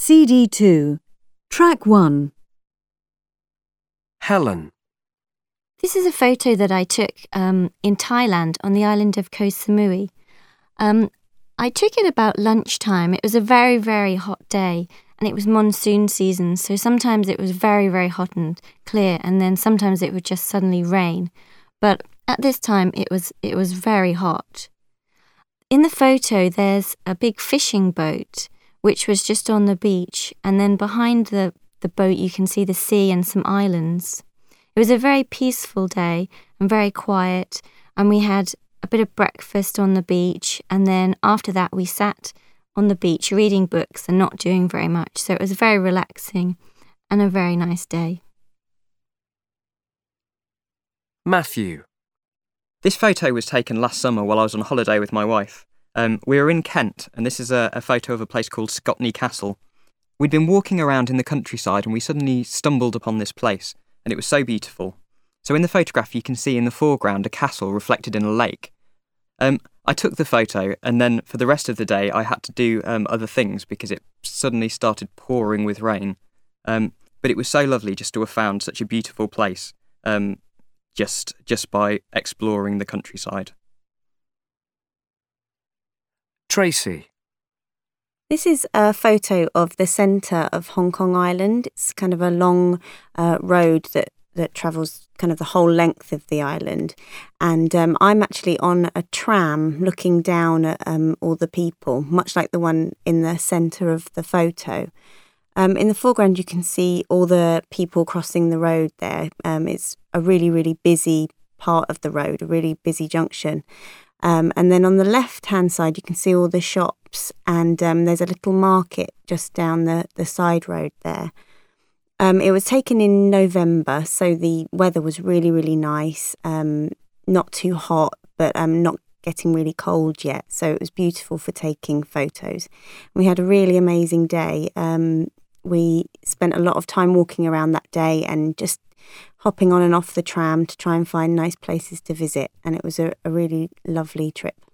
CD2, Track 1. Helen. This is a photo that I took in Thailand on the island of Koh Samui. I took it about lunchtime. It was a very, very hot day and it was monsoon season, so sometimes it was very, very hot and clear, and then sometimes it would just suddenly rain. But at this time it was very hot. In the photo there's a big fishing boat which was just on the beach, and then behind the boat you can see the sea and some islands. It was a very peaceful day and very quiet, and we had a bit of breakfast on the beach, and then after that we sat on the beach reading books and not doing very much. So it was very relaxing and a very nice day. Matthew. This photo was taken last summer while I was on holiday with my wife. We were in Kent, and this is a photo of a place called Scotney Castle. We'd been walking around in the countryside and we suddenly stumbled upon this place, and it was so beautiful. So in the photograph you can see in the foreground a castle reflected in a lake. I took the photo, and then for the rest of the day I had to do other things because it suddenly started pouring with rain. But it was so lovely just to have found such a beautiful place just by exploring the countryside. Tracy. This is a photo of the centre of Hong Kong Island. It's kind of a long road that travels kind of the whole length of the island. And I'm actually on a tram looking down at all the people, much like the one in the centre of the photo. In the foreground you can see all the people crossing the road there. It's a really, really busy part of the road, a really busy junction. And then on the left-hand side you can see all the shops, and there's a little market just down the side road there. It was taken in November, so the weather was really, really nice, not too hot, but not getting really cold yet, so it was beautiful for taking photos. We had a really amazing day. We spent a lot of time walking around that day and just hopping on and off the tram to try and find nice places to visit, and it was a really lovely trip.